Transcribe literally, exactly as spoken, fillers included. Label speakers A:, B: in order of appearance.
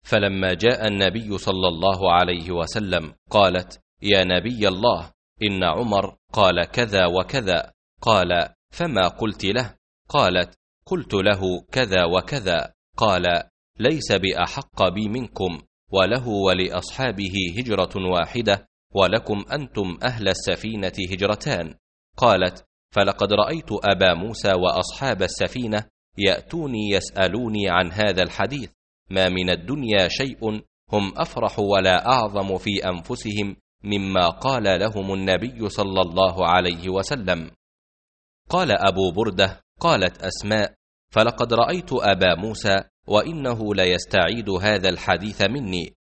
A: فلما جاء النبي صلى الله عليه وسلم قالت: يا نبي الله، إن عمر قال كذا وكذا. قال: فما قلت له؟ قالت: قلت له كذا وكذا. قال: ليس بأحق بي منكم، وله ولأصحابه هجرة واحدة، ولكم أنتم أهل السفينة هجرتان. قالت: فلقد رأيت أبا موسى وأصحاب السفينة يأتوني يسألوني عن هذا الحديث، ما من الدنيا شيء هم أفرح ولا أعظم في أنفسهم مما قال لهم النبي صلى الله عليه وسلم. قال أبو بردة: قالت أسماء: فلقد رأيت أبا موسى وإنه ليستعيد هذا الحديث مني،